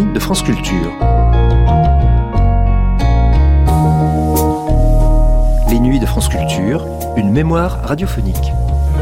de France Culture. Les nuits de France Culture, une mémoire radiophonique.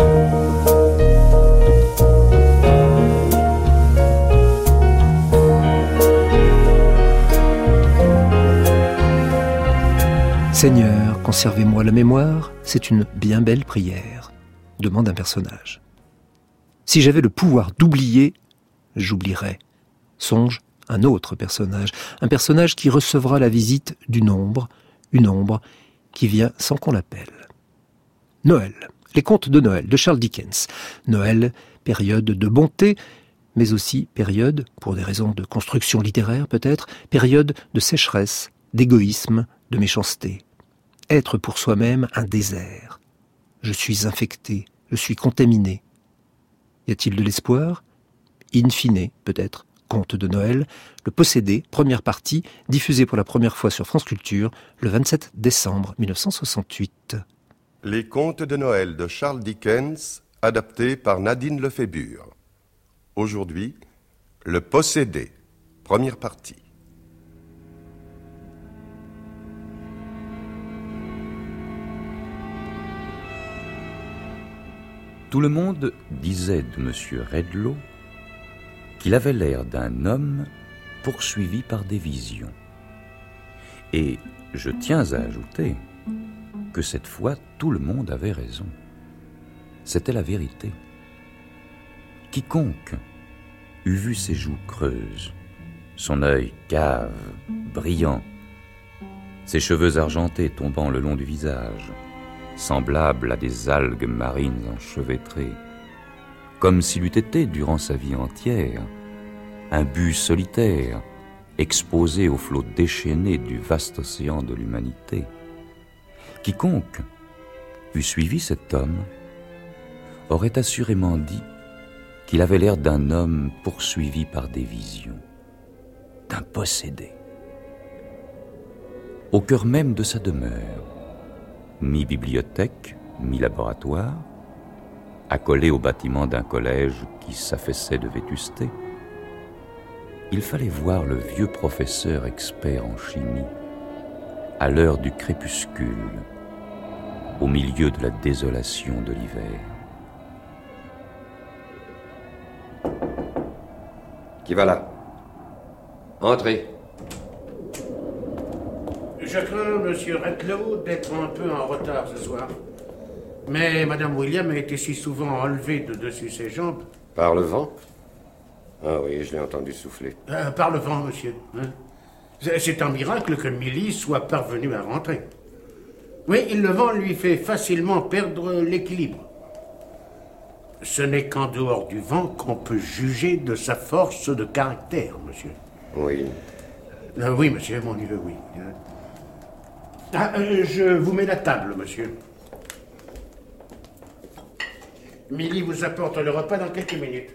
Seigneur, conservez-moi la mémoire, c'est une bien belle prière, demande un personnage. Si j'avais le pouvoir d'oublier, j'oublierais. Songe un autre personnage, un personnage qui recevra la visite d'une ombre, une ombre qui vient sans qu'on l'appelle. Noël, les contes de Noël de Charles Dickens. Noël, période de bonté, mais aussi période, pour des raisons de construction littéraire peut-être, période de sécheresse, d'égoïsme, de méchanceté. Être pour soi-même un désert. Je suis infecté, je suis contaminé. Y a-t-il de l'espoir ? In fine, peut-être. Conte de Noël, Le Possédé, première partie, diffusée pour la première fois sur France Culture le 27 décembre 1968. Les contes de Noël de Charles Dickens, adaptés par Nadine Lefébure. Aujourd'hui, Le Possédé, première partie. Tout le monde disait de M. Redlaw qu'il avait l'air d'un homme poursuivi par des visions. Et je tiens à ajouter que cette fois, tout le monde avait raison. C'était la vérité. Quiconque eût vu ses joues creuses, son œil cave, brillant, ses cheveux argentés tombant le long du visage, semblables à des algues marines enchevêtrées, comme s'il eût été, durant sa vie entière, un but solitaire, exposé aux flots déchaînés du vaste océan de l'humanité. Quiconque eût suivi cet homme aurait assurément dit qu'il avait l'air d'un homme poursuivi par des visions, d'un possédé. Au cœur même de sa demeure, mi-bibliothèque, mi-laboratoire, accolé au bâtiment d'un collège qui s'affaissait de vétusté, il fallait voir le vieux professeur expert en chimie, à l'heure du crépuscule, au milieu de la désolation de l'hiver. Qui va là ? Entrez. Je crains, monsieur Redlaw, d'être un peu en retard ce soir. Mais Madame William a été si souvent enlevée de dessus ses jambes. Par le vent ? Ah oui, je l'ai entendu souffler. Par le vent, monsieur. Hein? C'est un miracle que Milly soit parvenue à rentrer. Oui, le vent lui fait facilement perdre l'équilibre. Ce n'est qu'en dehors du vent qu'on peut juger de sa force de caractère, monsieur. Oui. Oui, monsieur, mon Dieu, oui. Je vous mets la table, monsieur. Milly vous apporte le repas dans quelques minutes.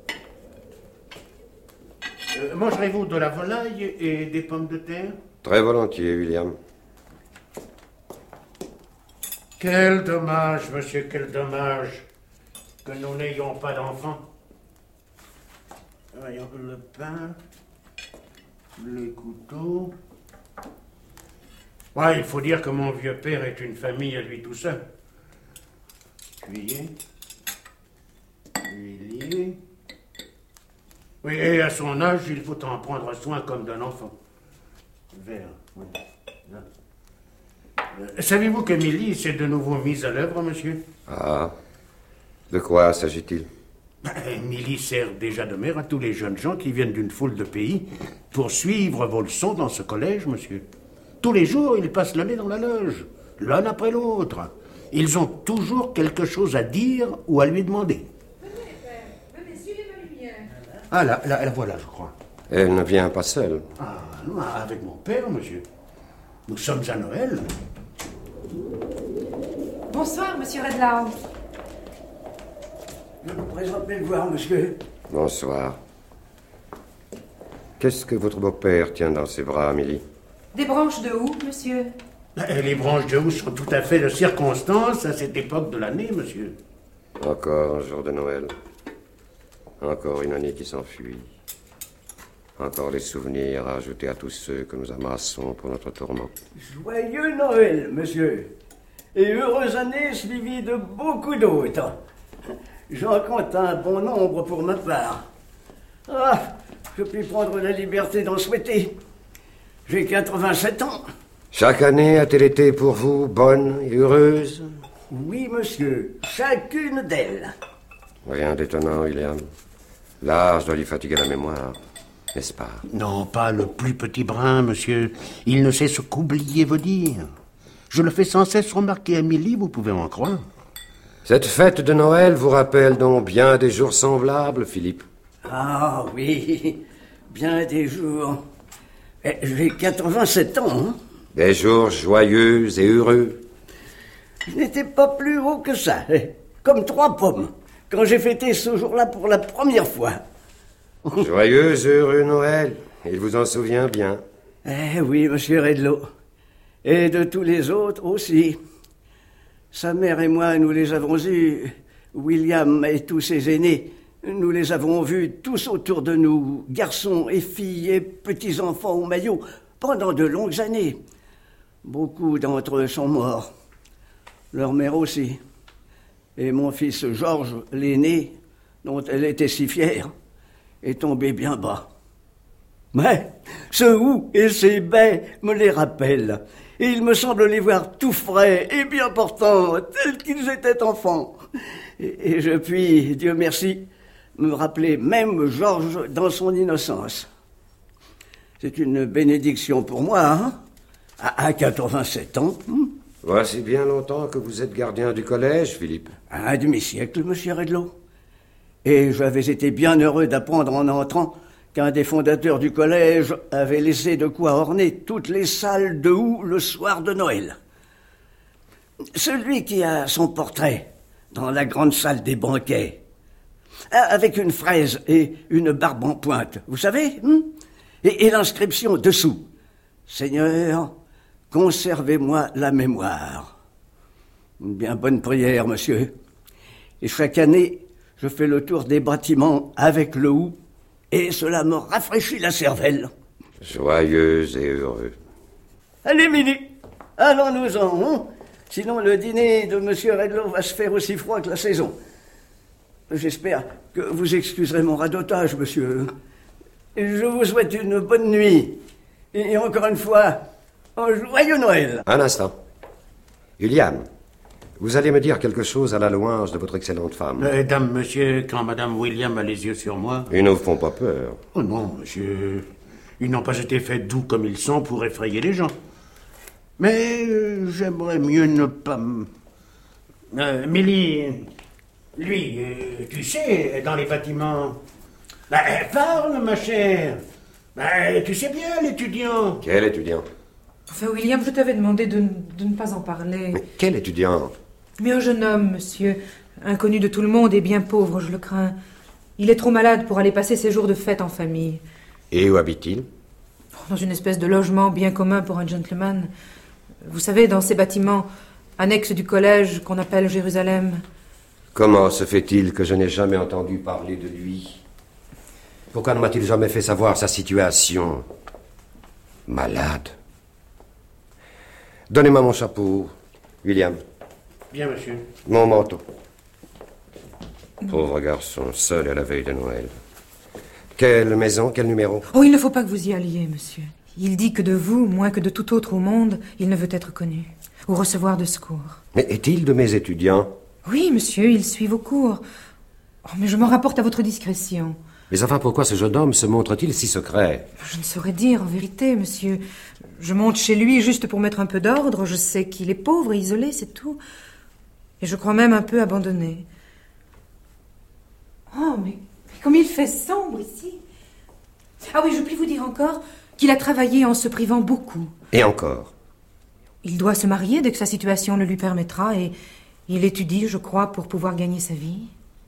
Mangerez-vous de la volaille et des pommes de terre ? Très volontiers, William. Quel dommage, monsieur, quel dommage que nous n'ayons pas d'enfants. Voyons, le pain, les couteaux. Ouais, il faut dire que mon vieux père est une famille à lui tout seul. Cuillère, huilier. Oui, et à son âge, il faut en prendre soin comme d'un enfant. Verre, oui. Savez-vous que Milly s'est de nouveau mise à l'œuvre, monsieur ? Ah, de quoi s'agit-il ? Milly sert déjà de mère à tous les jeunes gens qui viennent d'une foule de pays pour suivre vos leçons dans ce collège, monsieur. Tous les jours, ils passent le nez dans la loge, l'un après l'autre. Ils ont toujours quelque chose à dire ou à lui demander. Venez, père. Venez, suivez ma lumière. Ah, la voilà, je crois. Elle ne vient pas seule. Ah, non, avec mon père, monsieur. Nous sommes à Noël. Bonsoir, monsieur Redlaw. Je vous présente mes devoirs, monsieur. Bonsoir. Qu'est-ce que votre beau-père tient dans ses bras, Milly ? Des branches de houx, monsieur. Les branches de houx sont tout à fait de circonstance à cette époque de l'année, monsieur. Encore un jour de Noël. Encore une année qui s'enfuit. Encore des souvenirs à ajouter à tous ceux que nous amassons pour notre tourment. Joyeux Noël, monsieur. Et heureuse année suivie de beaucoup d'autres. J'en compte un bon nombre pour ma part. Ah, je puis prendre la liberté d'en souhaiter. J'ai 87 ans. Chaque année a-t-elle été pour vous bonne et heureuse? Oui, monsieur. Chacune d'elles. Rien d'étonnant, William. L'âge doit lui fatiguer la mémoire, n'est-ce pas? Non, pas le plus petit brin, monsieur. Il ne sait ce qu'oublier veut dire. Je le fais sans cesse remarquer à Émilie, vous pouvez m'en croire. Cette fête de Noël vous rappelle donc bien des jours semblables, Philippe? Ah oui, bien des jours. J'ai 87 ans, hein. Des jours joyeux et heureux. Je n'étais pas plus haut que ça, comme 3 pommes, quand j'ai fêté ce jour-là pour la première fois. Joyeux et heureux Noël, il vous en souvient bien. Eh oui, monsieur Redlow. Et de tous les autres aussi. Sa mère et moi, nous les avons eus. William et tous ses aînés, nous les avons vus tous autour de nous, garçons et filles et petits-enfants au maillot, pendant de longues années. Beaucoup d'entre eux sont morts. Leur mère aussi. Et mon fils Georges, l'aîné, dont elle était si fière, est tombé bien bas. Mais ce hou et ces baies me les rappellent. Et il me semble les voir tout frais et bien portants, tels qu'ils étaient enfants. Et je puis, Dieu merci, me rappeler même Georges dans son innocence. C'est une bénédiction pour moi, hein, à 87 ans. Voici bien longtemps que vous êtes gardien du collège, Philippe. Un demi-siècle, monsieur Redlow. Et j'avais été bien heureux d'apprendre en entrant qu'un des fondateurs du collège avait laissé de quoi orner toutes les salles de houx le soir de Noël. Celui qui a son portrait dans la grande salle des banquets, avec une fraise et une barbe en pointe, vous savez, et l'inscription dessous. Seigneur, conservez-moi la mémoire. Une bien bonne prière, monsieur. Et chaque année, je fais le tour des bâtiments avec le houx, et cela me rafraîchit la cervelle. Joyeux et heureux. Allez, Milly, allons-nous-en, hein. Sinon le dîner de monsieur Redlow va se faire aussi froid que la saison. J'espère que vous excuserez mon radotage, monsieur. Je vous souhaite une bonne nuit. Et encore une fois, un joyeux Noël. Un instant. William, vous allez me dire quelque chose à la louange de votre excellente femme. Dame, monsieur, quand madame William a les yeux sur moi... Ils ne vous font pas peur. Oh non, monsieur. Ils n'ont pas été faits doux comme ils sont pour effrayer les gens. Mais j'aimerais mieux ne pas... Milly, lui, tu sais, dans les bâtiments... parle, ma chère. Tu sais bien, l'étudiant. Quel étudiant? Enfin, William, je t'avais demandé de ne pas en parler. Mais quel étudiant? Mais un jeune homme, monsieur, inconnu de tout le monde et bien pauvre, je le crains. Il est trop malade pour aller passer ses jours de fête en famille. Et où habite-t-il? Dans une espèce de logement bien commun pour un gentleman. Vous savez, dans ces bâtiments annexes du collège qu'on appelle Jérusalem. Comment se fait-il que je n'ai jamais entendu parler de lui? Pourquoi ne m'a-t-il jamais fait savoir sa situation? Malade. Donnez-moi mon chapeau, William. Bien, monsieur. Mon manteau. Pauvre garçon, seul à la veille de Noël. Quelle maison, quel numéro? Oh, il ne faut pas que vous y alliez, monsieur. Il dit que de vous, moins que de tout autre au monde, il ne veut être connu, ou recevoir de secours. Mais est-il de mes étudiants? Oui, monsieur, ils suivent vos cours. Oh, mais je m'en rapporte à votre discrétion. Mais enfin, pourquoi ce jeune homme se montre-t-il si secret? Je ne saurais dire, en vérité, monsieur. Je monte chez lui juste pour mettre un peu d'ordre. Je sais qu'il est pauvre et isolé, c'est tout. Et je crois même un peu abandonné. Oh, mais comme il fait sombre ici. Ah oui, je puis vous dire encore qu'il a travaillé en se privant beaucoup. Et encore? Il doit se marier dès que sa situation le lui permettra et il étudie, je crois, pour pouvoir gagner sa vie.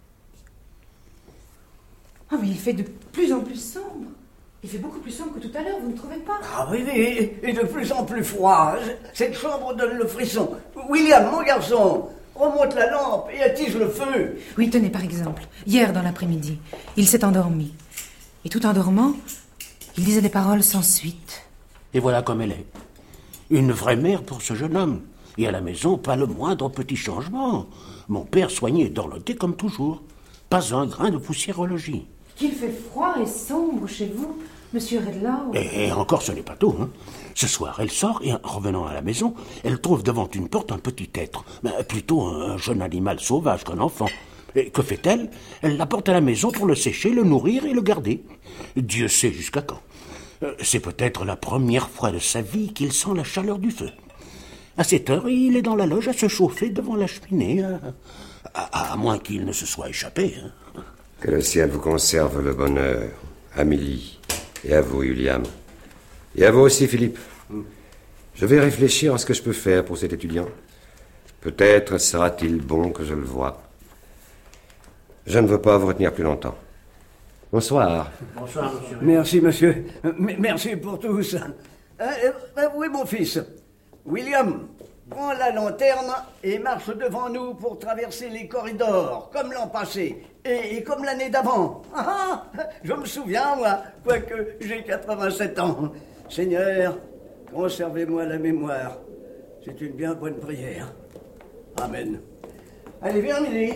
Ah, mais il fait de plus en plus sombre. Il fait beaucoup plus sombre que tout à l'heure, vous ne trouvez pas? Ah oui, et de plus en plus froid. Cette chambre donne le frisson. William, mon garçon, remonte la lampe et attige le feu. Oui, tenez, par exemple, hier dans l'après-midi, il s'est endormi. Et tout en dormant, Il disait des paroles sans suite. Et voilà comme elle est. Une vraie mère pour ce jeune homme. Et à la maison, pas le moindre petit changement. Mon père soigné et dorloté comme toujours. Pas un grain de poussière au logis. Qu'il fait froid et sombre chez vous, monsieur Redlaw. Et encore, ce n'est pas tout. Ce soir, elle sort et en revenant à la maison, elle trouve devant une porte un petit être. Plutôt un jeune animal sauvage qu'un enfant. Et que fait-elle? Elle l'apporte à la maison pour le sécher, le nourrir et le garder. Dieu sait jusqu'à quand. C'est peut-être la première fois de sa vie qu'il sent la chaleur du feu. À cette heure, il est dans la loge à se chauffer devant la cheminée, à moins qu'il ne se soit échappé. Que le ciel vous conserve le bonheur, Amélie, et à vous, William. Et à vous aussi, Philippe. Je vais réfléchir à ce que je peux faire pour cet étudiant. Peut-être sera-t-il bon que je le voie. Je ne veux pas vous retenir plus longtemps. Bonsoir. Bonsoir, monsieur. Merci, monsieur. Merci pour tout ça. Où est mon fils? William, prends la lanterne et marche devant nous pour traverser les corridors, comme l'an passé, et comme l'année d'avant. Je me souviens, moi, quoique j'ai 87 ans. Seigneur, conservez-moi la mémoire. C'est une bien bonne prière. Amen. Allez, viens, Milly.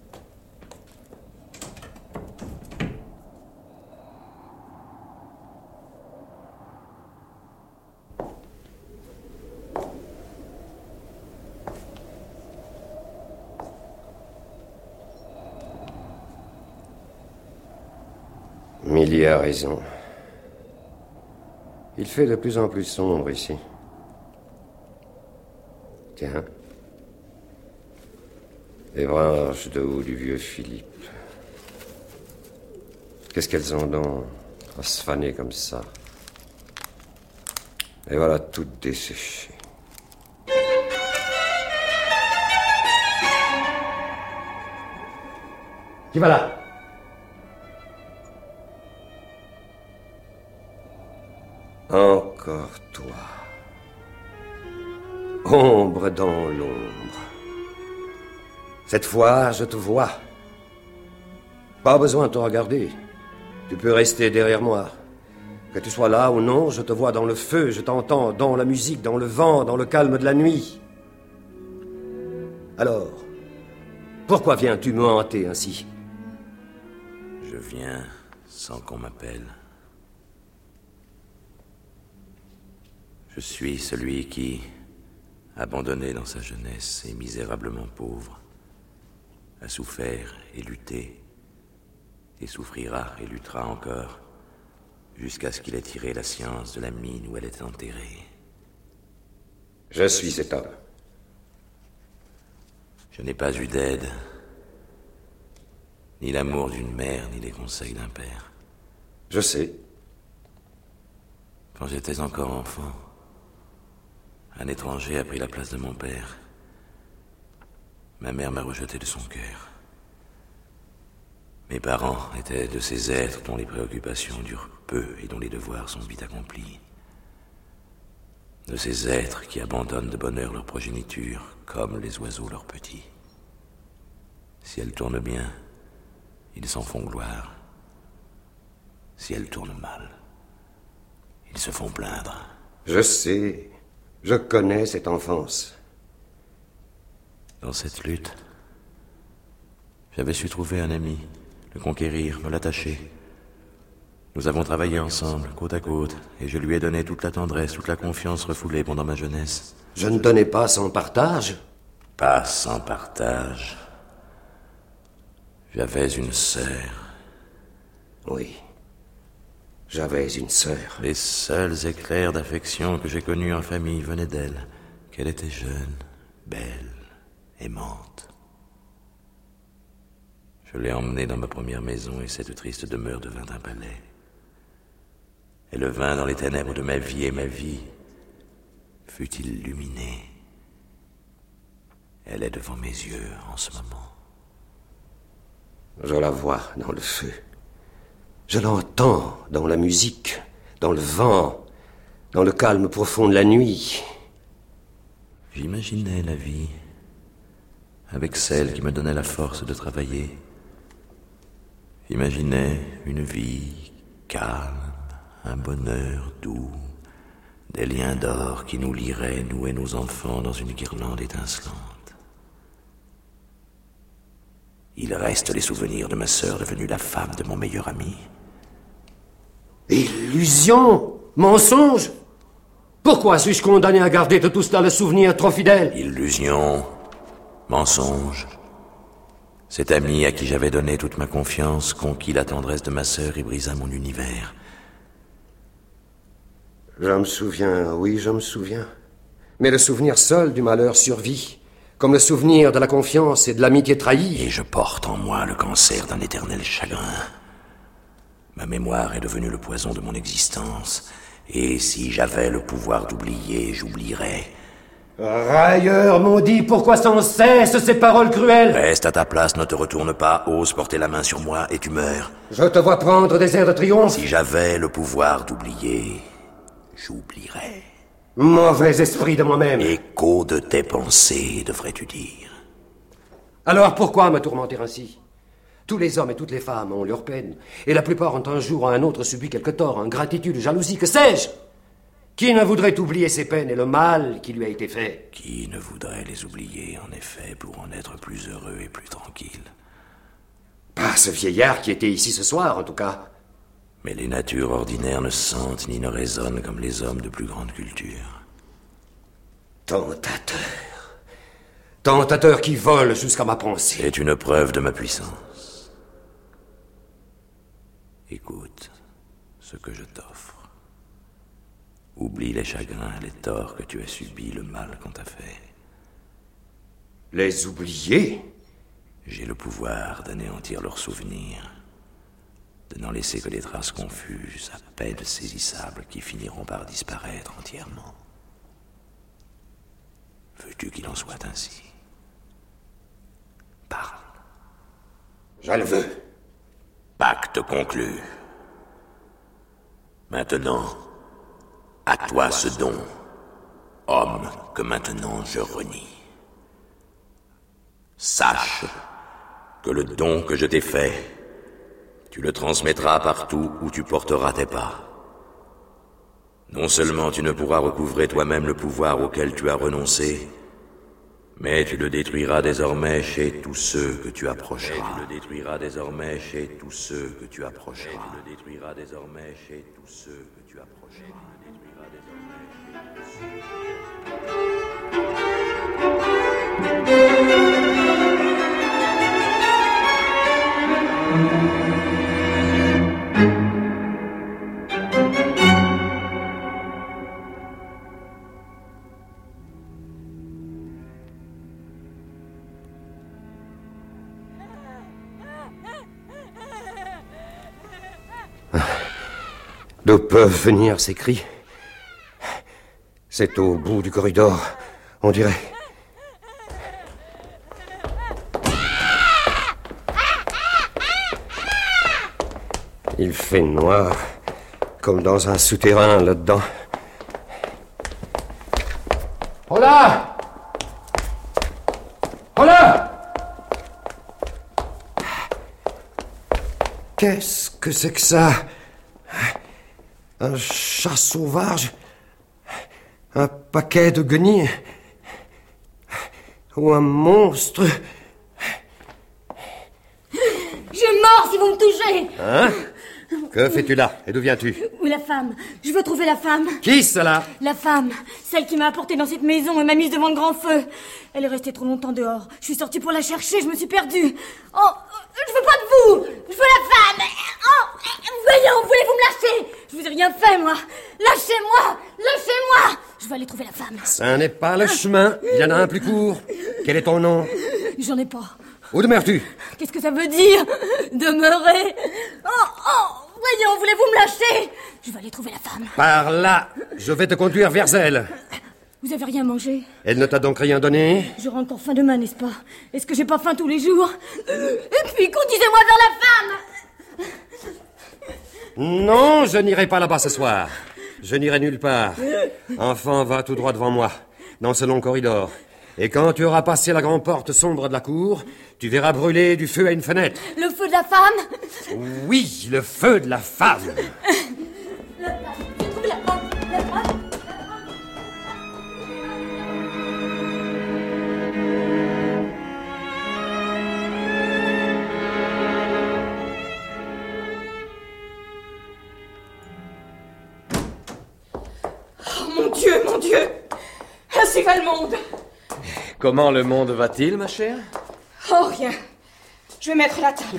Milly a raison. Il fait de plus en plus sombre ici. Tiens. Les branches de haut du vieux Philippe. Qu'est-ce qu'elles ont donc à se faner comme ça? Et voilà toutes desséchées. Qui va là? Encore toi. Ombre dans l'ombre. Cette fois, je te vois. Pas besoin de te regarder. Tu peux rester derrière moi. Que tu sois là ou non, je te vois dans le feu, je t'entends dans la musique, dans le vent, dans le calme de la nuit. Alors, pourquoi viens-tu me hanter ainsi? Je viens sans qu'on m'appelle. Je suis celui qui, abandonné dans sa jeunesse et misérablement pauvre, a souffert et lutté, et souffrira et luttera encore, jusqu'à ce qu'il ait tiré la science de la mine où elle est enterrée. Je suis cet homme. Je n'ai pas eu d'aide, ni l'amour d'une mère, ni les conseils d'un père. Je sais. Quand j'étais encore enfant, un étranger a pris la place de mon père. Ma mère m'a rejeté de son cœur. Mes parents étaient de ces êtres dont les préoccupations durent peu et dont les devoirs sont vite accomplis. De ces êtres qui abandonnent de bonne heure leur progéniture, comme les oiseaux leurs petits. Si elle tourne bien, ils s'en font gloire. Si elle tourne mal, ils se font plaindre. Je sais, je connais cette enfance. Dans cette lutte, j'avais su trouver un ami, le conquérir, me l'attacher. Nous avons travaillé ensemble, côte à côte, et je lui ai donné toute la tendresse, toute la confiance refoulée pendant ma jeunesse. Je ne donnais pas sans partage. Pas sans partage. J'avais une sœur. Oui, j'avais une sœur. Les seuls éclairs d'affection que j'ai connus en famille venaient d'elle, qu'elle était jeune, belle, aimante. Je l'ai emmenée dans ma première maison et cette triste demeure devint un palais. Elle vint dans les ténèbres de ma vie et ma vie fut illuminée. Elle est devant mes yeux en ce moment. Je la vois dans le feu. Je l'entends dans la musique, dans le vent, dans le calme profond de la nuit. J'imaginais la vie avec celle qui me donnait la force de travailler. J'imaginais une vie calme, un bonheur doux, des liens d'or qui nous lieraient, nous et nos enfants, dans une guirlande étincelante. Il reste les souvenirs de ma sœur devenue la femme de mon meilleur ami. Illusion! Mensonge! Pourquoi suis-je condamné à garder de tout cela le souvenir trop fidèle? Illusion, mensonge. Cet ami à qui j'avais donné toute ma confiance conquit la tendresse de ma sœur et brisa mon univers. Je me souviens, oui, je me souviens. Mais le souvenir seul du malheur survit, comme le souvenir de la confiance et de l'amitié trahie. Et je porte en moi le cancer d'un éternel chagrin. Ma mémoire est devenue le poison de mon existence, et si j'avais le pouvoir d'oublier, j'oublierais. Railleur maudit, pourquoi sans cesse ces paroles cruelles? Reste à ta place, ne te retourne pas, ose porter la main sur moi et tu meurs. Je te vois prendre des airs de triomphe. Si j'avais le pouvoir d'oublier, j'oublierais. Mauvais esprit de moi-même. Écho de tes pensées, devrais-tu dire. Alors pourquoi me tourmenter ainsi? Tous les hommes et toutes les femmes ont leurs peines, et la plupart ont un jour ou un autre subi quelque tort, ingratitude, jalousie, que sais-je? Qui ne voudrait oublier ses peines et le mal qui lui a été fait? Qui ne voudrait les oublier, en effet, pour en être plus heureux et plus tranquille? Pas ce vieillard qui était ici ce soir, en tout cas. Mais les natures ordinaires ne sentent ni ne raisonnent comme les hommes de plus grande culture. Tentateur. Tentateur qui vole jusqu'à ma pensée. C'est une preuve de ma puissance. Écoute ce que je t'offre. Oublie les chagrins, les torts que tu as subis, le mal qu'on t'a fait. Les oublier? J'ai le pouvoir d'anéantir leurs souvenirs, de n'en laisser que des traces confuses, à peine saisissables, qui finiront par disparaître entièrement. Veux-tu qu'il en soit ainsi? Parle. Je le veux. Pacte conclu. Maintenant, à toi ce don, homme que maintenant je renie. Sache que le don que je t'ai fait, tu le transmettras partout où tu porteras tes pas. Non seulement tu ne pourras recouvrer toi-même le pouvoir auquel tu as renoncé, mais tu le détruiras désormais chez tous ceux que tu approcheras. Tu le détruiras désormais chez tous ceux que tu approcheras. Tu le détruiras désormais chez tous ceux que tu approcheras. D'où peuvent venir ces cris? C'est au bout du corridor, on dirait. Il fait noir, comme dans un souterrain là-dedans. Oh là! Oh là! Qu'est-ce que c'est que ça? Un chat sauvage? Un paquet de guenilles? Ou un monstre? Je mors si vous me touchez! Hein? Que fais-tu là? Et d'où viens-tu? Où est la femme? Je veux trouver la femme. Qui, cela? La femme, celle qui m'a apporté dans cette maison et m'a mise devant le grand feu. Elle est restée trop longtemps dehors. Je suis sortie pour la chercher, je me suis perdue. Oh, je veux pas de vous! Je veux la femme! Oh, voyons, voulez-vous me lâcher? Je vous ai rien fait, moi. Lâchez-moi! Lâchez-moi! Je vais aller trouver la femme. Ça n'est pas le chemin. Il y en a un plus court. Quel est ton nom? J'en ai pas. Où demeures-tu? Qu'est-ce que ça veut dire? Demeurer? Voyons, voulez-vous me lâcher? Je vais aller trouver la femme. Par là. Je vais te conduire vers elle. Vous avez rien mangé? Elle ne t'a donc rien donné? J'aurai encore faim demain, n'est-ce pas? Est-ce que j'ai pas faim tous les jours? Et puis, conduisez-moi vers la femme! Non, je n'irai pas là-bas ce soir. Je n'irai nulle part. Enfant, va tout droit devant moi, dans ce long corridor. Et quand tu auras passé la grande porte sombre de la cour, tu verras brûler du feu à une fenêtre. Le feu de la femme? Oui, le feu de la femme. La mon Dieu! Ainsi va le monde! Comment le monde va-t-il, ma chère? Oh, rien. Je vais mettre la table.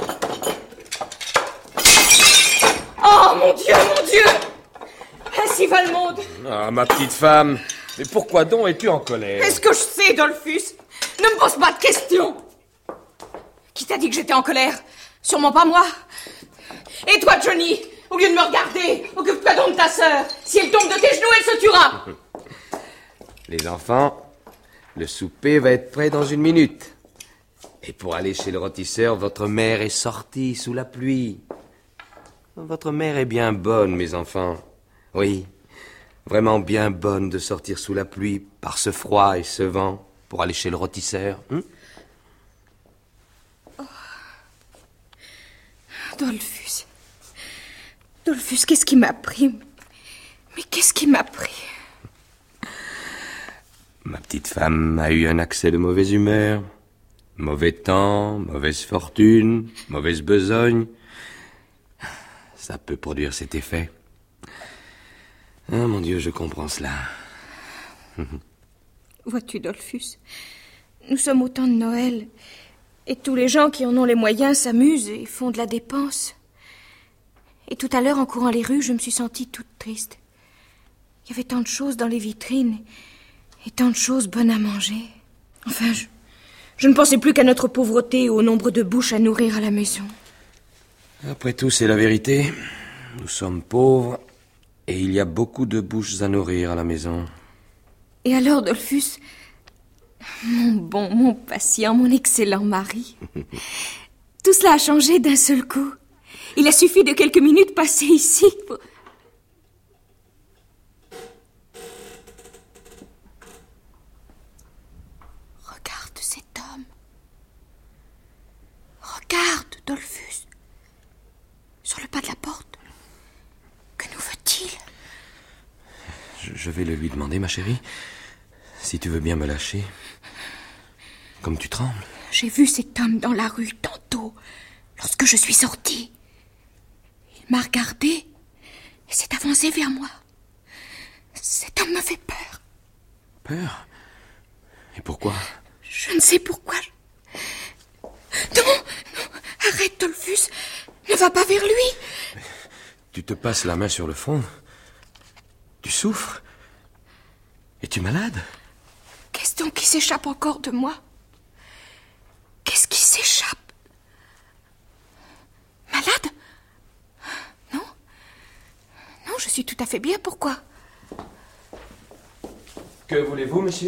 Oh, mon Dieu, mon Dieu! Ainsi va le monde! Ah, ma petite femme, mais pourquoi donc es-tu en colère? Est-ce que je sais, Dolphus? Ne me pose pas de questions! Qui t'a dit que j'étais en colère? Sûrement pas moi. Et toi, Johnny, au lieu de me regarder, occupe-toi donc de ta sœur. Si elle tombe de tes genoux, elle se tuera. Les enfants, le souper va être prêt dans 1 minute. Et pour aller chez le rôtisseur, votre mère est sortie sous la pluie. Votre mère est bien bonne, mes enfants. Oui, vraiment bien bonne de sortir sous la pluie par ce froid et ce vent pour aller chez le rôtisseur. Dolphus. Dolphus, qu'est-ce qui m'a pris? Mais qu'est-ce qui m'a pris? Ma petite femme a eu un accès de mauvaise humeur. Mauvais temps, mauvaise fortune, mauvaise besogne. Ça peut produire cet effet. Ah, mon Dieu, je comprends cela. Vois-tu, Dolphus, nous sommes au temps de Noël, et tous les gens qui en ont les moyens s'amusent et font de la dépense. Et tout à l'heure, en courant les rues, je me suis sentie toute triste. Il y avait tant de choses dans les vitrines, et tant de choses bonnes à manger. Enfin, je ne pensais plus qu'à notre pauvreté et au nombre de bouches à nourrir à la maison. Après tout, c'est la vérité. Nous sommes pauvres, et il y a beaucoup de bouches à nourrir à la maison. Et alors, Dolphus, mon bon, mon patient, mon excellent mari, tout cela a changé d'un seul coup. Il a suffi de quelques minutes passées ici pour... Regarde cet homme. Regarde, Dolphus. Sur le pas de la porte. Que nous veut-il? Je vais le lui demander, ma chérie. Si tu veux bien me lâcher. Comme tu trembles. J'ai vu cet homme dans la rue tantôt, lorsque je suis sortie. Il m'a regardé et s'est avancé vers moi. Cet homme me fait peur. Peur? Et pourquoi? Je ne sais pourquoi. Non, arrête, Dolphus. Ne va pas vers lui. Tu te passes la main sur le front. Tu souffres? Es-tu malade? Qu'est-ce donc qui s'échappe encore de moi? Qu'est-ce qui s'échappe? Malade? Non? Non, je suis tout à fait bien. Pourquoi? Que voulez-vous, monsieur?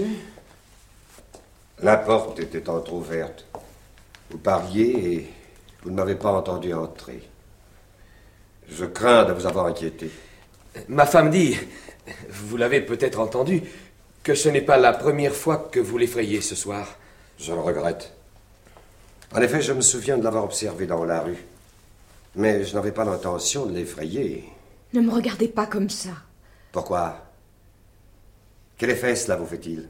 La porte était entr'ouverte. Vous parliez et vous ne m'avez pas entendu entrer. Je crains de vous avoir inquiété. Ma femme dit, vous l'avez peut-être entendu, que ce n'est pas la première fois que vous l'effrayez ce soir. Je le regrette. En effet, je me souviens de l'avoir observé dans la rue. Mais je n'avais pas l'intention de l'effrayer. Ne me regardez pas comme ça. Pourquoi? Quel effet cela vous fait-il?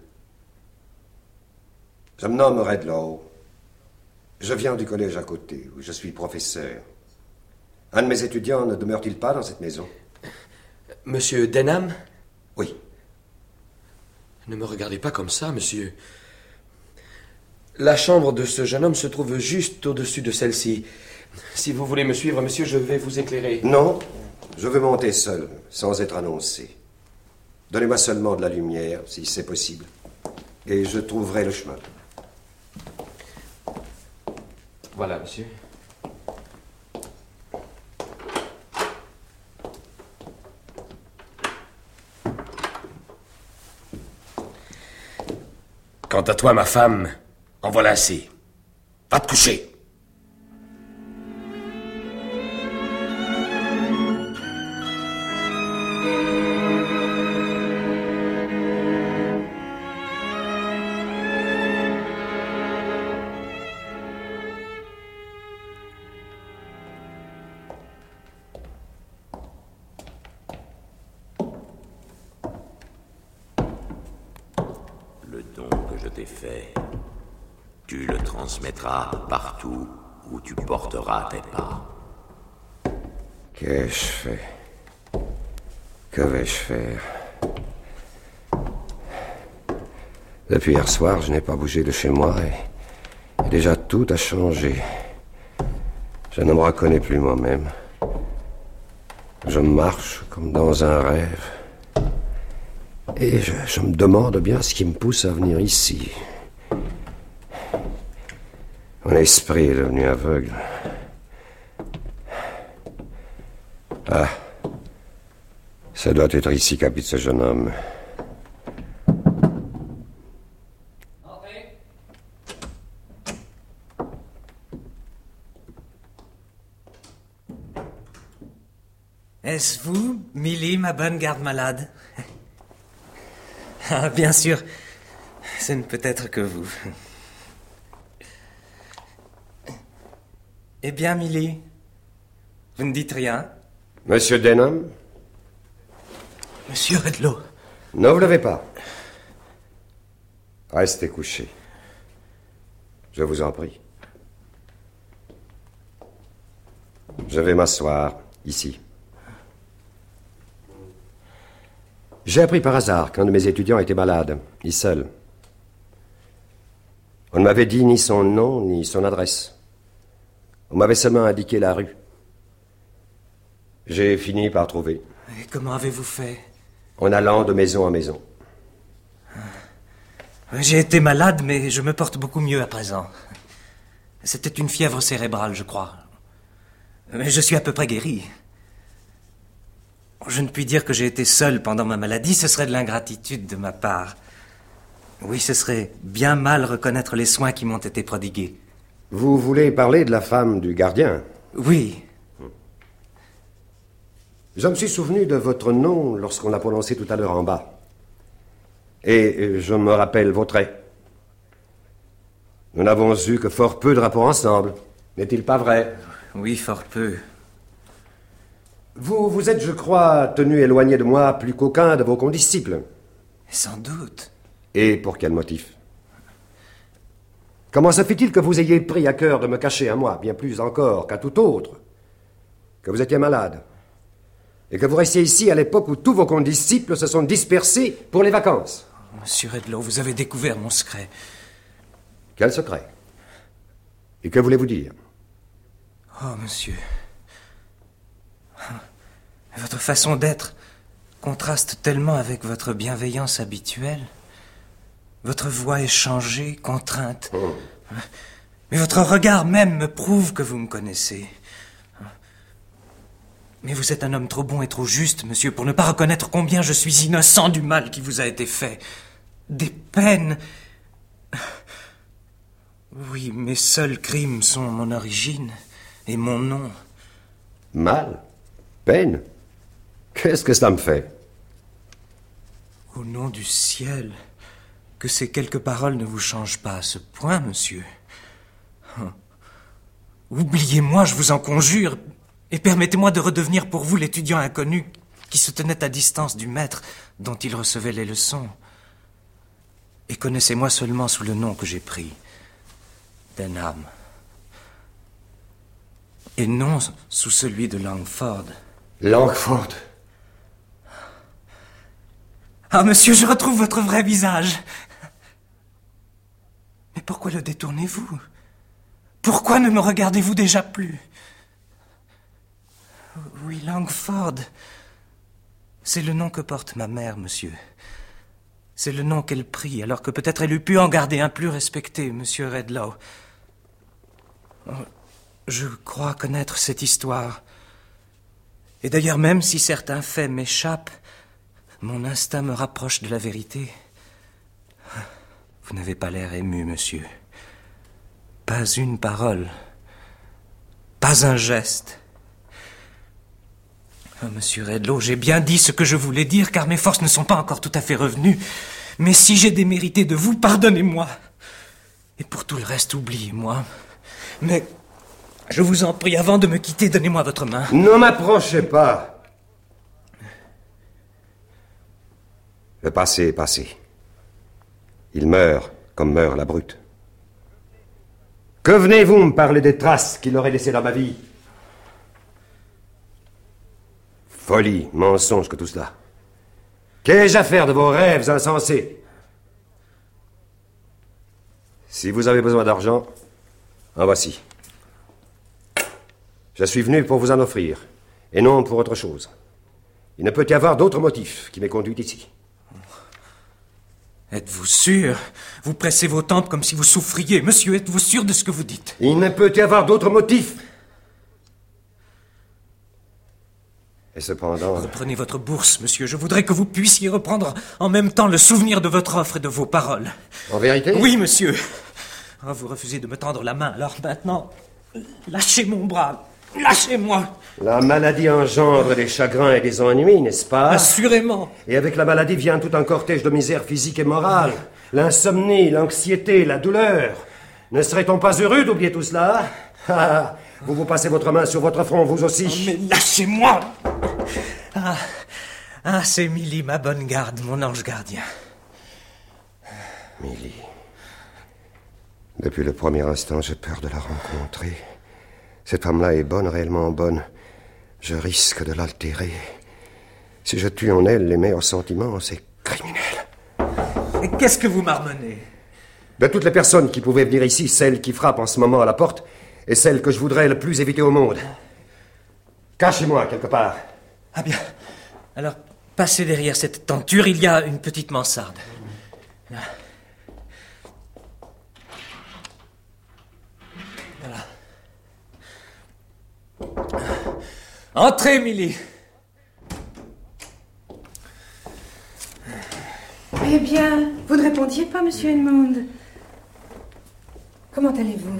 Je me nomme Redlow. Je viens du collège à côté, où je suis professeur. Un de mes étudiants ne demeure-t-il pas dans cette maison? Monsieur Denham? Oui. Ne me regardez pas comme ça, monsieur. La chambre de ce jeune homme se trouve juste au-dessus de celle-ci. Si vous voulez me suivre, monsieur, je vais vous éclairer. Non, je veux monter seul, sans être annoncé. Donnez-moi seulement de la lumière, si c'est possible, et je trouverai le chemin. Voilà, monsieur. Quant à toi, ma femme, en voilà assez. Va te coucher. Le don que je t'ai fait, tu le transmettras partout où tu porteras tes pas. Qu'ai-je fait? Que vais-je faire? Depuis hier soir, je n'ai pas bougé de chez moi et déjà tout a changé. Je ne me reconnais plus moi-même. Je marche comme dans un rêve. Et je me demande bien ce qui me pousse à venir ici. Mon esprit est devenu aveugle. Ah, ça doit être ici qu'habite ce jeune homme. Est-ce vous, Milly, ma bonne garde-malade? Ah, bien sûr, ce ne peut être que vous. Eh bien, Milly, vous ne dites rien? Monsieur Denham? Monsieur Redlow. Ne vous levez pas. Restez couché. Je vous en prie. Je vais m'asseoir ici. J'ai appris par hasard qu'un de mes étudiants était malade, et seul. On ne m'avait dit ni son nom, ni son adresse. On m'avait seulement indiqué la rue. J'ai fini par trouver. Et comment avez-vous fait? En allant de maison en maison. J'ai été malade, mais je me porte beaucoup mieux à présent. C'était une fièvre cérébrale, je crois. Mais je suis à peu près guéri. Je ne puis dire que j'ai été seul pendant ma maladie, ce serait de l'ingratitude de ma part. Oui, ce serait bien mal reconnaître les soins qui m'ont été prodigués. Vous voulez parler de la femme du gardien? Oui. Je me suis souvenu de votre nom lorsqu'on l'a prononcé tout à l'heure en bas. Et je me rappelle vos traits. Nous n'avons eu que fort peu de rapports ensemble. N'est-il pas vrai? Oui, fort peu. Vous êtes, je crois, tenu éloigné de moi plus qu'aucun de vos condisciples. Sans doute. Et pour quel motif? Comment se fait-il que vous ayez pris à cœur de me cacher à moi, bien plus encore qu'à tout autre, que vous étiez malade, et que vous restiez ici à l'époque où tous vos condisciples se sont dispersés pour les vacances? Monsieur Redlow, vous avez découvert mon secret. Quel secret? Et que voulez-vous dire? Oh, monsieur. Votre façon d'être contraste tellement avec votre bienveillance habituelle. Votre voix est changée, contrainte. Oh. Mais votre regard même me prouve que vous me connaissez. Mais vous êtes un homme trop bon et trop juste, monsieur, pour ne pas reconnaître combien je suis innocent du mal qui vous a été fait. Des peines. Oui, mes seuls crimes sont mon origine et mon nom. Mal? Peine? Qu'est-ce que ça me fait? Au nom du ciel, que ces quelques paroles ne vous changent pas à ce point, monsieur. Oubliez-moi, je vous en conjure, et permettez-moi de redevenir pour vous l'étudiant inconnu qui se tenait à distance du maître dont il recevait les leçons. Et connaissez-moi seulement sous le nom que j'ai pris, Denham. Et non sous celui de Langford. Langford? Ah, monsieur, je retrouve votre vrai visage. Mais pourquoi le détournez-vous? Pourquoi ne me regardez-vous déjà plus? Oui, Langford. C'est le nom que porte ma mère, monsieur. C'est le nom qu'elle prit, alors que peut-être elle eût pu en garder un plus respecté, monsieur Redlow. Je crois connaître cette histoire. Et d'ailleurs, même si certains faits m'échappent, mon instinct me rapproche de la vérité. Vous n'avez pas l'air ému, monsieur. Pas une parole. Pas un geste. Oh, monsieur Redlow, j'ai bien dit ce que je voulais dire, car mes forces ne sont pas encore tout à fait revenues. Mais si j'ai démérité de vous, pardonnez-moi. Et pour tout le reste, oubliez-moi. Mais je vous en prie, avant de me quitter, donnez-moi votre main. Ne m'approchez pas. Le passé est passé. Il meurt comme meurt la brute. Que venez-vous me parler des traces qu'il aurait laissées dans ma vie? Folie, mensonge que tout cela. Qu'ai-je à faire de vos rêves insensés? Si vous avez besoin d'argent, en voici. Je suis venu pour vous en offrir, et non pour autre chose. Il ne peut y avoir d'autre motif qui m'ait conduit ici. Êtes-vous sûr? Vous pressez vos tempes comme si vous souffriez. Monsieur, êtes-vous sûr de ce que vous dites? Il ne peut y avoir d'autre motif. Et cependant... Reprenez votre bourse, monsieur. Je voudrais que vous puissiez reprendre en même temps le souvenir de votre offre et de vos paroles. En vérité? Oui, monsieur. Oh, vous refusez de me tendre la main, alors maintenant, lâchez mon bras. Lâchez-moi. La maladie engendre des chagrins et des ennuis, n'est-ce pas? Assurément. Et avec la maladie vient tout un cortège de misère physique et morale. L'insomnie, l'anxiété, la douleur. Ne serait-on pas heureux d'oublier tout cela? Vous passez votre main sur votre front, vous aussi. Oh, mais lâchez-moi. C'est Milly, ma bonne garde, mon ange gardien. Milly. Depuis le premier instant, j'ai peur de la rencontrer. Cette femme-là est bonne, réellement bonne. Je risque de l'altérer. Si je tue en elle les meilleurs sentiments, c'est criminel. Et qu'est-ce que vous marmonnez? De toutes les personnes qui pouvaient venir ici, celle qui frappe en ce moment à la porte est celle que je voudrais le plus éviter au monde. Cachez-moi quelque part. Ah bien. Alors, passez derrière cette tenture, il y a une petite mansarde. Là. Voilà. Entrez, Milly. Eh bien, vous ne répondiez pas, monsieur Edmund. Comment allez-vous?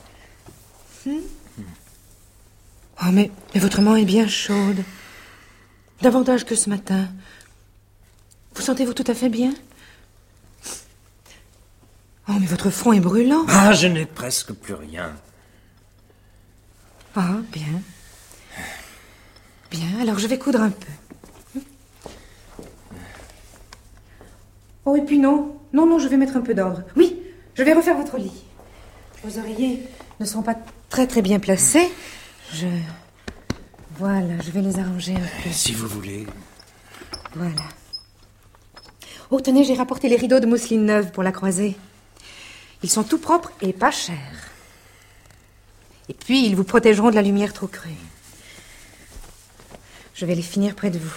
Oh, mais votre main est bien chaude. Davantage que ce matin. Vous sentez-vous tout à fait bien? Oh, mais votre front est brûlant. Ah, je n'ai presque plus rien. Ah, bien. Bien, alors je vais coudre un peu. Oh, et puis non, je vais mettre un peu d'ordre. Oui, je vais refaire votre lit. Vos oreillers ne sont pas très très bien placés. Voilà, je vais les arranger un peu. Si vous voulez. Voilà. Oh, tenez, j'ai rapporté les rideaux de mousseline neuve pour la croisée. Ils sont tout propres et pas chers. Et puis, ils vous protégeront de la lumière trop crue. Je vais les finir près de vous.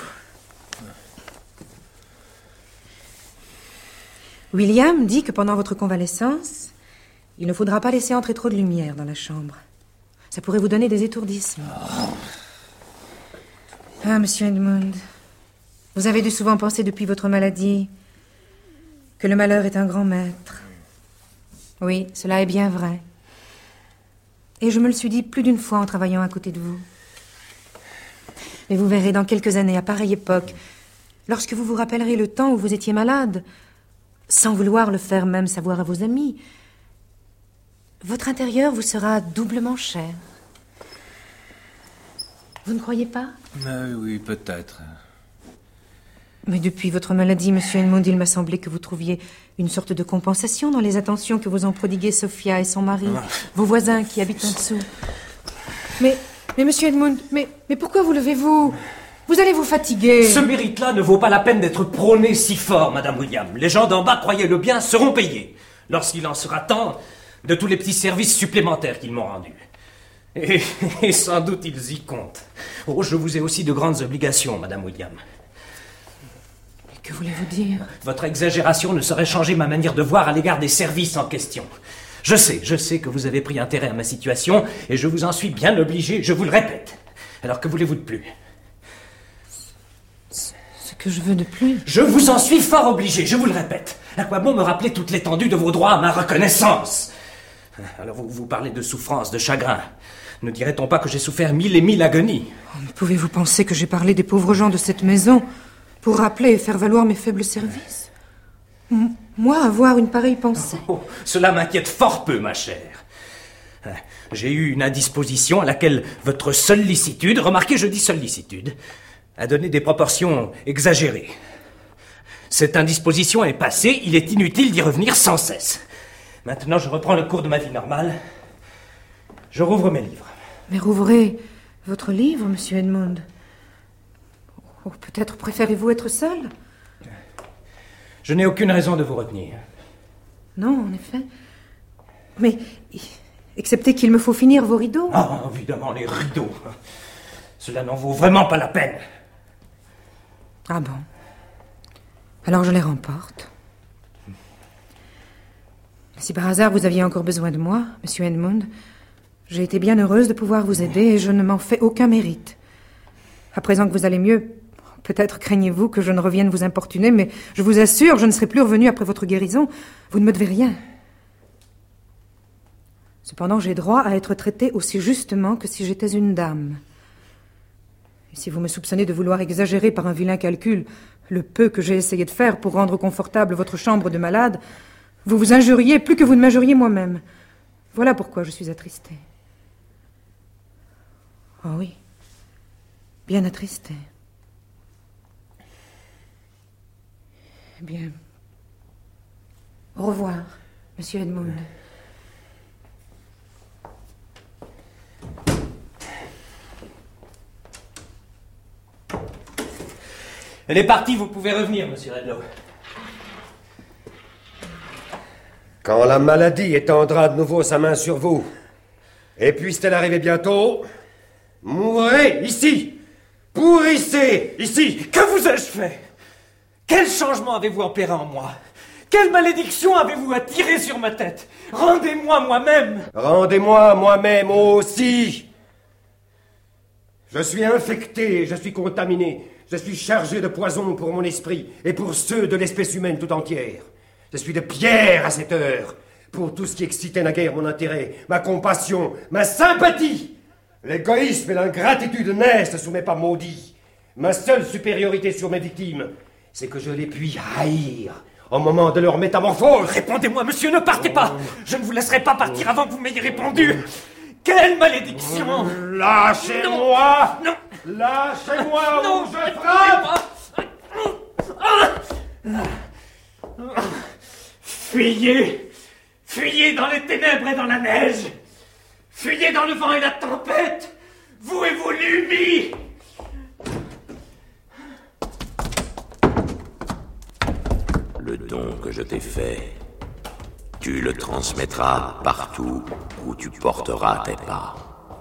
William dit que pendant votre convalescence, il ne faudra pas laisser entrer trop de lumière dans la chambre. Ça pourrait vous donner des étourdissements. Ah, monsieur Edmund, vous avez dû souvent penser depuis votre maladie que le malheur est un grand maître. Oui, cela est bien vrai. Et je me le suis dit plus d'une fois en travaillant à côté de vous. Mais vous verrez, dans quelques années, à pareille époque, lorsque vous vous rappellerez le temps où vous étiez malade, sans vouloir le faire même savoir à vos amis, votre intérieur vous sera doublement cher. Vous ne croyez pas? Oui, peut-être. Mais depuis votre maladie, monsieur Edmund, il m'a semblé que vous trouviez une sorte de compensation dans les attentions que vous en prodiguez Sophia et son mari, vos voisins qui habitent en dessous. Mais monsieur Edmund, mais pourquoi vous levez-vous? Vous allez vous fatiguer. Ce mérite-là ne vaut pas la peine d'être prôné si fort, Madame William. Les gens d'en bas, croyez-le bien, seront payés, lorsqu'il en sera temps, de tous les petits services supplémentaires qu'ils m'ont rendus. Et sans doute ils y comptent. Oh, je vous ai aussi de grandes obligations, Madame William. Que voulez-vous dire? Votre exagération ne saurait changer ma manière de voir à l'égard des services en question. Je sais que vous avez pris intérêt à ma situation, et je vous en suis bien obligé, je vous le répète. Alors que voulez-vous de plus? Ce que je veux de plus? Je vous en suis fort obligé, je vous le répète. À quoi bon me rappeler toute l'étendue de vos droits à ma reconnaissance? Alors vous parlez de souffrance, de chagrin. Ne dirait-on pas que j'ai souffert 1000 et 1000 agonies? Oh, mais pouvez-vous penser que j'ai parlé des pauvres gens de cette maison pour rappeler et faire valoir mes faibles services? Moi, avoir une pareille pensée? Cela m'inquiète fort peu, ma chère. J'ai eu une indisposition à laquelle votre sollicitude, remarquez, je dis sollicitude, a donné des proportions exagérées. Cette indisposition est passée, il est inutile d'y revenir sans cesse. Maintenant, je reprends le cours de ma vie normale. Je rouvre mes livres. Mais rouvrez votre livre, monsieur Edmund. Oh, peut-être préférez-vous être seul? Je n'ai aucune raison de vous retenir. Non, en effet. Mais, excepté qu'il me faut finir vos rideaux. Ah, évidemment, les rideaux. Cela n'en vaut vraiment pas la peine. Ah bon. Alors je les remporte. Si par hasard vous aviez encore besoin de moi, Monsieur Edmund, j'ai été bien heureuse de pouvoir vous aider et je ne m'en fais aucun mérite. À présent que vous allez mieux, peut-être craignez-vous que je ne revienne vous importuner, mais je vous assure, je ne serai plus revenue après votre guérison. Vous ne me devez rien. Cependant, j'ai droit à être traitée aussi justement que si j'étais une dame. Et si vous me soupçonnez de vouloir exagérer par un vilain calcul le peu que j'ai essayé de faire pour rendre confortable votre chambre de malade, vous vous injuriez plus que vous ne m'injuriez moi-même. Voilà pourquoi je suis attristée. Oh oui, bien attristée. Eh bien, au revoir, Monsieur Edmund. Elle est partie, vous pouvez revenir, Monsieur Redlow. Quand la maladie étendra de nouveau sa main sur vous, et puisse-t-elle arriver bientôt, mourrez ici, pourrissez ici. Que vous ai-je fait? Quel changement avez-vous opéré en moi? Quelle malédiction avez-vous attirée sur ma tête? Rendez-moi moi-même. Rendez-moi moi-même aussi. Je suis infecté, je suis contaminé, je suis chargé de poison pour mon esprit et pour ceux de l'espèce humaine tout entière. Je suis de pierre à cette heure, pour tout ce qui excitait naguère mon intérêt, ma compassion, ma sympathie. L'égoïsme et l'ingratitude naissent sous mes pas maudits. Ma seule supériorité sur mes victimes, c'est que je les puis haïr au moment de leur métamorphose. Répondez-moi, monsieur, ne partez pas. Je ne vous laisserai pas partir avant que vous m'ayez répondu. Quelle malédiction! Lâchez-moi! Non! Lâchez-moi non, ou je frappe! Fuyez! Fuyez dans les ténèbres et dans la neige! Fuyez dans le vent et la tempête! Vous et vos lubies! Le don que je t'ai fait, tu le transmettras partout où tu porteras tes pas.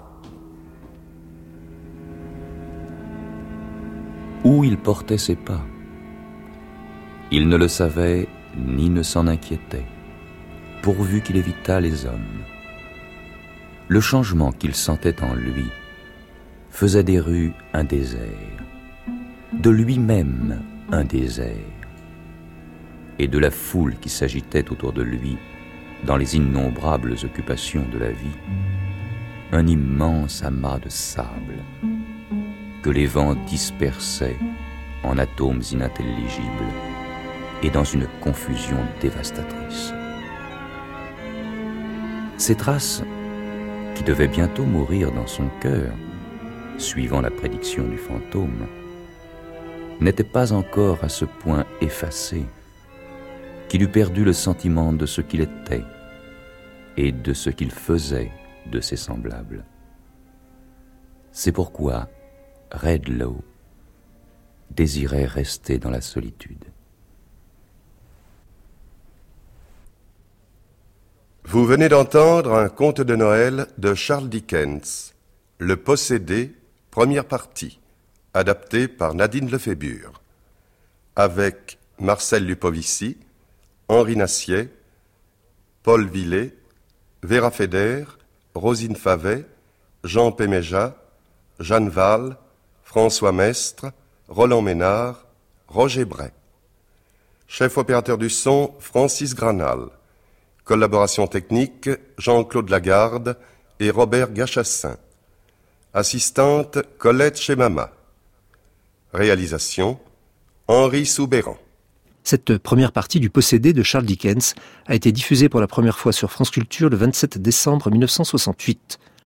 Où il portait ses pas? Il ne le savait ni ne s'en inquiétait, pourvu qu'il évitât les hommes. Le changement qu'il sentait en lui faisait des rues un désert, de lui-même un désert, et de la foule qui s'agitait autour de lui dans les innombrables occupations de la vie, un immense amas de sable que les vents dispersaient en atomes inintelligibles et dans une confusion dévastatrice. Ces traces, qui devaient bientôt mourir dans son cœur, suivant la prédiction du fantôme, n'étaient pas encore à ce point effacées qu'il eût perdu le sentiment de ce qu'il était et de ce qu'il faisait de ses semblables. C'est pourquoi Redlow désirait rester dans la solitude. Vous venez d'entendre un conte de Noël de Charles Dickens, Le Possédé, première partie, adapté par Nadine Lefébure, avec Marcel Lupovici, Henri Nassier, Paul Villet, Vera Feder, Rosine Favet, Jean Péméja, Jeanne Val, François Mestre, Roland Ménard, Roger Bray. Chef opérateur du son, Francis Granal. Collaboration technique, Jean-Claude Lagarde et Robert Gachassin. Assistante, Colette Chemama. Réalisation, Henri Soubéran. Cette première partie du Possédé de Charles Dickens a été diffusée pour la première fois sur France Culture le 27 décembre 1968.